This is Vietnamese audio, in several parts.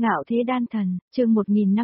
Ngạo thế đan thần, chương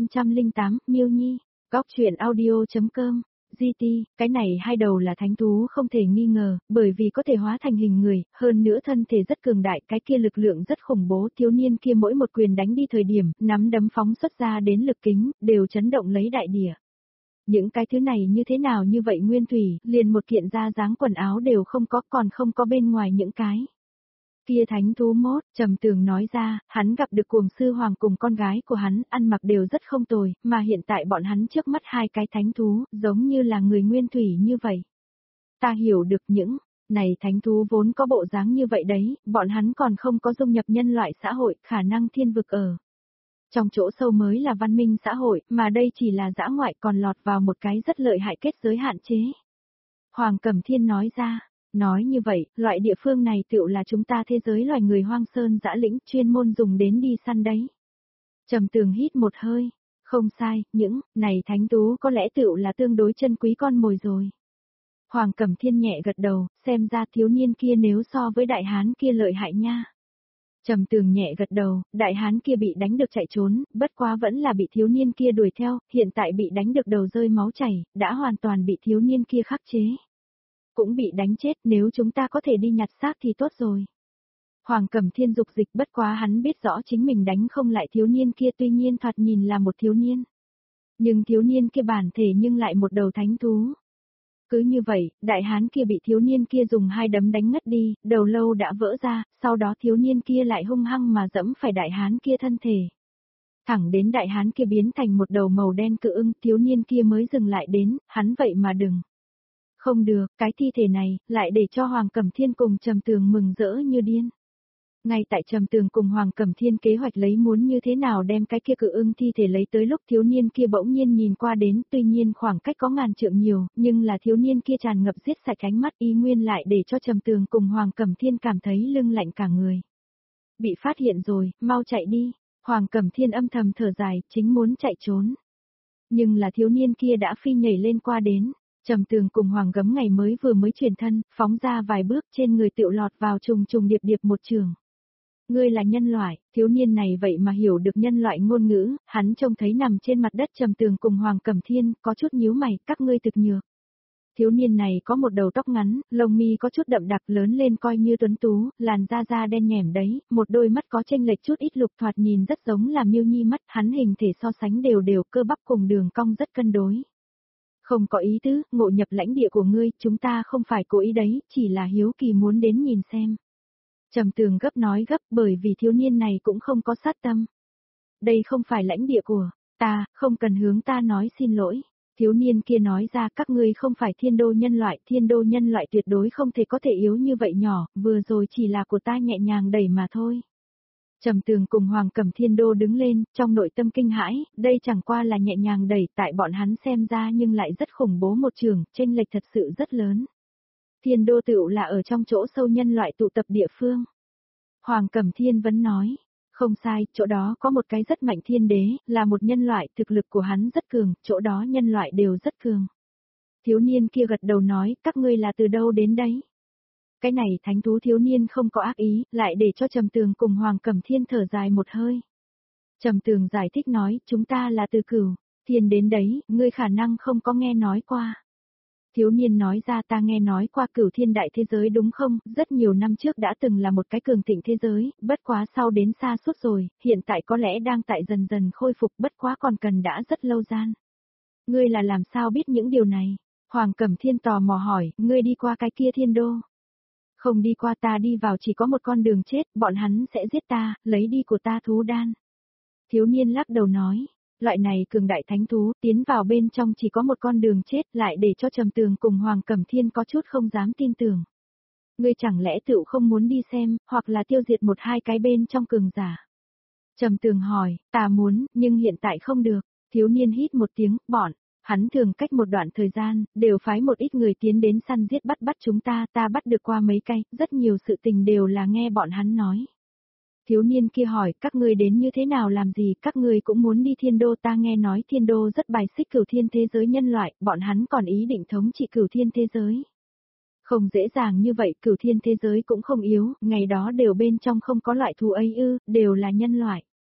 1508, Miêu Nhi, góc truyện audio.com, GT, cái này hai đầu là thánh thú không thể nghi ngờ, bởi vì có thể hóa thành hình người, hơn nữa thân thể rất cường đại, cái kia lực lượng rất khủng bố, thiếu niên kia mỗi một quyền đánh đi thời điểm, nắm đấm phóng xuất ra đến lực kính, đều chấn động lấy đại địa. Những cái thứ này như thế nào như vậy nguyên thủy, liền một kiện da dáng quần áo đều không có, còn không có bên ngoài những cái. Kia thánh thú mốt, Trầm Tường nói ra, hắn gặp được cuồng sư hoàng cùng con gái của hắn, ăn mặc đều rất không tồi, mà hiện tại bọn hắn trước mắt hai cái thánh thú, giống như là người nguyên thủy như vậy. Ta hiểu được những này thánh thú vốn có bộ dáng như vậy đấy, bọn hắn còn không có dung nhập nhân loại xã hội, khả năng thiên vực ở. Trong chỗ sâu mới là văn minh xã hội, mà đây chỉ là dã ngoại còn lọt vào một cái rất lợi hại kết giới hạn chế. Hoàng Cẩm Thiên nói ra. Nói như vậy, loại địa phương này tựu là chúng ta thế giới loài người hoang sơn dã lĩnh chuyên môn dùng đến đi săn đấy. Trầm Tường hít một hơi, không sai, những này thánh thú có lẽ tựu là tương đối chân quý con mồi rồi. Hoàng Cẩm Thiên nhẹ gật đầu, xem ra thiếu niên kia nếu so với đại hán kia lợi hại nha. Trầm Tường nhẹ gật đầu, đại hán kia bị đánh được chạy trốn, bất quá vẫn là bị thiếu niên kia đuổi theo, hiện tại bị đánh được đầu rơi máu chảy, đã hoàn toàn bị thiếu niên kia khắc chế. Cũng bị đánh chết, nếu chúng ta có thể đi nhặt xác thì tốt rồi. Hoàng Cẩm Thiên dục dịch, bất quá hắn biết rõ chính mình đánh không lại thiếu niên kia, tuy nhiên thoạt nhìn là một thiếu niên. Nhưng thiếu niên kia bản thể nhưng lại một đầu thánh thú. Cứ như vậy, đại hán kia bị thiếu niên kia dùng hai đấm đánh ngất đi, đầu lâu đã vỡ ra, sau đó thiếu niên kia lại hung hăng mà dẫm phải đại hán kia thân thể. Thẳng đến đại hán kia biến thành một đầu màu đen cự ưng, thiếu niên kia mới dừng lại đến, hắn vậy mà đừng. Không được, cái thi thể này, lại để cho Hoàng Cẩm Thiên cùng Trầm Tường mừng rỡ như điên. Ngay tại Trầm Tường cùng Hoàng Cẩm Thiên kế hoạch lấy muốn như thế nào đem cái kia cự ưng thi thể lấy tới lúc thiếu niên kia bỗng nhiên nhìn qua đến, tuy nhiên khoảng cách có ngàn trượng nhiều, nhưng là thiếu niên kia tràn ngập giết sạch ánh mắt y nguyên lại để cho Trầm Tường cùng Hoàng Cẩm Thiên cảm thấy lưng lạnh cả người. Bị phát hiện rồi, mau chạy đi, Hoàng Cẩm Thiên âm thầm thở dài, chính muốn chạy trốn. Nhưng là thiếu niên kia đã phi nhảy lên qua đến. Trầm Tường cùng Hoàng Gấm ngày mới chuyển thân, phóng ra vài bước trên người tựu lọt vào trùng trùng điệp điệp một trường. Ngươi là nhân loại, thiếu niên này vậy mà hiểu được nhân loại ngôn ngữ, hắn trông thấy nằm trên mặt đất Trầm Tường cùng Hoàng Cẩm Thiên, có chút nhíu mày, các ngươi thực nhược. Thiếu niên này có một đầu tóc ngắn, lông mi có chút đậm đặc lớn lên coi như tuấn tú, làn da đen nhẻm đấy, một đôi mắt có chênh lệch chút ít lục thoạt nhìn rất giống là Miêu Nhi mắt, hắn hình thể so sánh đều cơ bắp cùng đường cong rất cân đối. Không có ý tứ, ngộ nhập lãnh địa của ngươi, chúng ta không phải cố ý đấy, chỉ là hiếu kỳ muốn đến nhìn xem. Trầm Tường gấp nói gấp bởi vì thiếu niên này cũng không có sát tâm. Đây không phải lãnh địa của ta, không cần hướng ta nói xin lỗi. Thiếu niên kia nói ra các ngươi không phải thiên đô nhân loại tuyệt đối không thể có thể yếu như vậy nhỏ, vừa rồi chỉ là của ta nhẹ nhàng đẩy mà thôi. Trầm Tường cùng Hoàng Cẩm Thiên Đô đứng lên, trong nội tâm kinh hãi, đây chẳng qua là nhẹ nhàng đẩy, tại bọn hắn xem ra nhưng lại rất khủng bố một trường, chênh lệch thật sự rất lớn. Thiên Đô tựu là ở trong chỗ sâu nhân loại tụ tập địa phương. Hoàng Cẩm Thiên vẫn nói, không sai, chỗ đó có một cái rất mạnh thiên đế, là một nhân loại, thực lực của hắn rất cường, chỗ đó nhân loại đều rất cường. Thiếu niên kia gật đầu nói, các ngươi là từ đâu đến đấy? Cái này thánh thú thiếu niên không có ác ý, lại để cho Trầm Tường cùng Hoàng Cẩm Thiên thở dài một hơi. Trầm Tường giải thích nói, chúng ta là từ Cửu Thiên đến đấy, ngươi khả năng không có nghe nói qua. Thiếu niên nói ra ta nghe nói qua Cửu Thiên đại thế giới đúng không, rất nhiều năm trước đã từng là một cái cường thịnh thế giới, bất quá sau đến xa suốt rồi, hiện tại có lẽ đang tại dần dần khôi phục, bất quá còn cần đã rất lâu gian. Ngươi là làm sao biết những điều này? Hoàng Cẩm Thiên tò mò hỏi, ngươi đi qua cái kia thiên đô? Không đi qua, ta đi vào chỉ có một con đường chết, bọn hắn sẽ giết ta, lấy đi của ta thú đan. Thiếu niên lắc đầu nói, loại này cường đại thánh thú, tiến vào bên trong chỉ có một con đường chết, lại để cho Trầm Tường cùng Hoàng Cẩm Thiên có chút không dám tin tưởng. Ngươi chẳng lẽ tựu không muốn đi xem, hoặc là tiêu diệt một hai cái bên trong cường giả? Trầm Tường hỏi, ta muốn, nhưng hiện tại không được. Thiếu niên hít một tiếng, bọn. Hắn thường cách một đoạn thời gian, đều phái một ít người tiến đến săn giết bắt chúng ta bắt được qua mấy cái, rất nhiều sự tình đều là nghe bọn hắn nói. Thiếu niên kia hỏi, các ngươi đến như thế nào làm gì, các ngươi cũng muốn đi thiên đô, ta nghe nói thiên đô rất bài xích Cửu Thiên thế giới nhân loại, bọn hắn còn ý định thống trị Cửu Thiên thế giới. Không dễ dàng như vậy, Cửu Thiên thế giới cũng không yếu, ngày đó đều bên trong không có loại thú ấy ư, đều là nhân loại.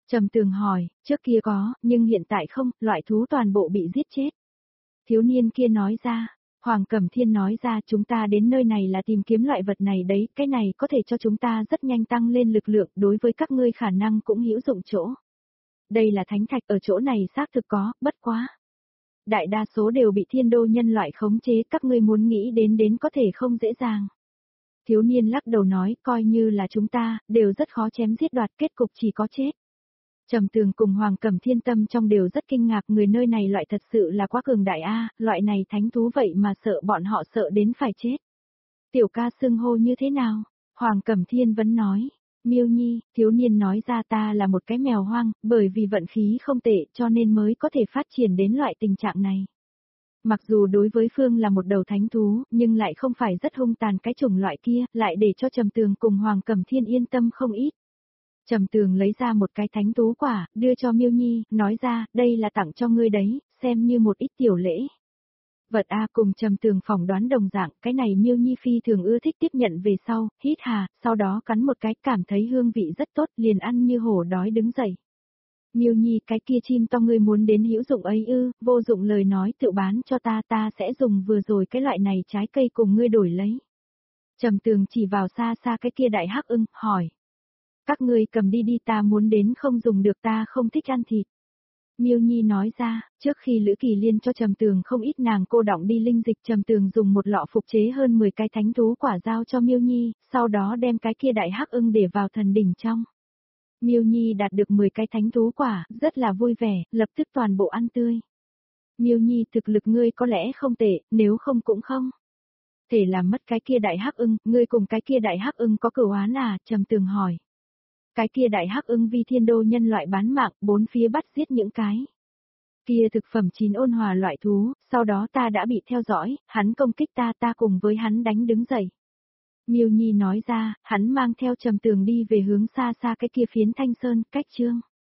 Trầm Tường hỏi, trước kia có, nhưng hiện tại không, loại thú toàn bộ bị giết chết. Thiếu niên kia nói ra, Hoàng Cẩm Thiên nói ra chúng ta đến nơi này là tìm kiếm loại vật này đấy, cái này có thể cho chúng ta rất nhanh tăng lên lực lượng, đối với các ngươi khả năng cũng hữu dụng chỗ. Đây là thánh thạch ở chỗ này xác thực có, bất quá. Đại đa số đều bị thiên đô nhân loại khống chế, các ngươi muốn nghĩ đến có thể không dễ dàng. Thiếu niên lắc đầu nói, coi như là chúng ta, đều rất khó chém giết đoạt, kết cục chỉ có chết. Trầm Tường cùng Hoàng Cẩm Thiên tâm trong đều rất kinh ngạc, người nơi này loại thật sự là quá cường đại a, loại này thánh thú vậy mà sợ bọn họ sợ đến phải chết. Tiểu ca xưng hô như thế nào? Hoàng Cẩm Thiên vẫn nói. Miêu Nhi, thiếu niên nói ra ta là một cái mèo hoang, bởi vì vận khí không tệ cho nên mới có thể phát triển đến loại tình trạng này. Mặc dù đối với Phương là một đầu thánh thú, nhưng lại không phải rất hung tàn cái chủng loại kia, lại để cho Trầm Tường cùng Hoàng Cẩm Thiên yên tâm không ít. Trầm Tường lấy ra một cái thánh thú quả, đưa cho Miêu Nhi, nói ra, đây là tặng cho ngươi đấy, xem như một ít tiểu lễ. Vật A cùng Trầm Tường phỏng đoán đồng dạng, cái này Miêu Nhi phi thường ưa thích tiếp nhận về sau, hít hà, sau đó cắn một cái, cảm thấy hương vị rất tốt, liền ăn như hổ đói đứng dậy. Miêu Nhi, cái kia chim to ngươi muốn đến hữu dụng ấy ư, vô dụng lời nói tự bán cho ta sẽ dùng vừa rồi cái loại này trái cây cùng ngươi đổi lấy. Trầm Tường chỉ vào xa xa cái kia đại hắc ưng, hỏi. Các ngươi cầm đi đi, ta muốn đến không dùng được, ta không thích ăn thịt. Miêu Nhi nói ra, trước khi Lữ Kỳ Liên cho Trầm Tường không ít nàng cô đọng đi linh dịch, Trầm Tường dùng một lọ phục chế hơn 10 cái thánh thú quả giao cho Miêu Nhi, sau đó đem cái kia đại hắc ưng để vào thần đỉnh trong. Miêu Nhi đạt được 10 cái thánh thú quả, rất là vui vẻ, lập tức toàn bộ ăn tươi. Miêu Nhi, thực lực ngươi có lẽ không tệ, nếu không cũng không thể làm mất cái kia đại hắc ưng, ngươi cùng cái kia đại hắc ưng có cửu oán à? Trầm Tường hỏi. Cái kia đại hắc ưng vi thiên đô nhân loại bán mạng, bốn phía bắt giết những cái kia thực phẩm chín ôn hòa loại thú, sau đó ta đã bị theo dõi, hắn công kích ta cùng với hắn đánh đứng dậy. Miêu Nhi nói ra, hắn mang theo Trầm Tường đi về hướng xa xa cái kia phiến Thanh Sơn, cách Trương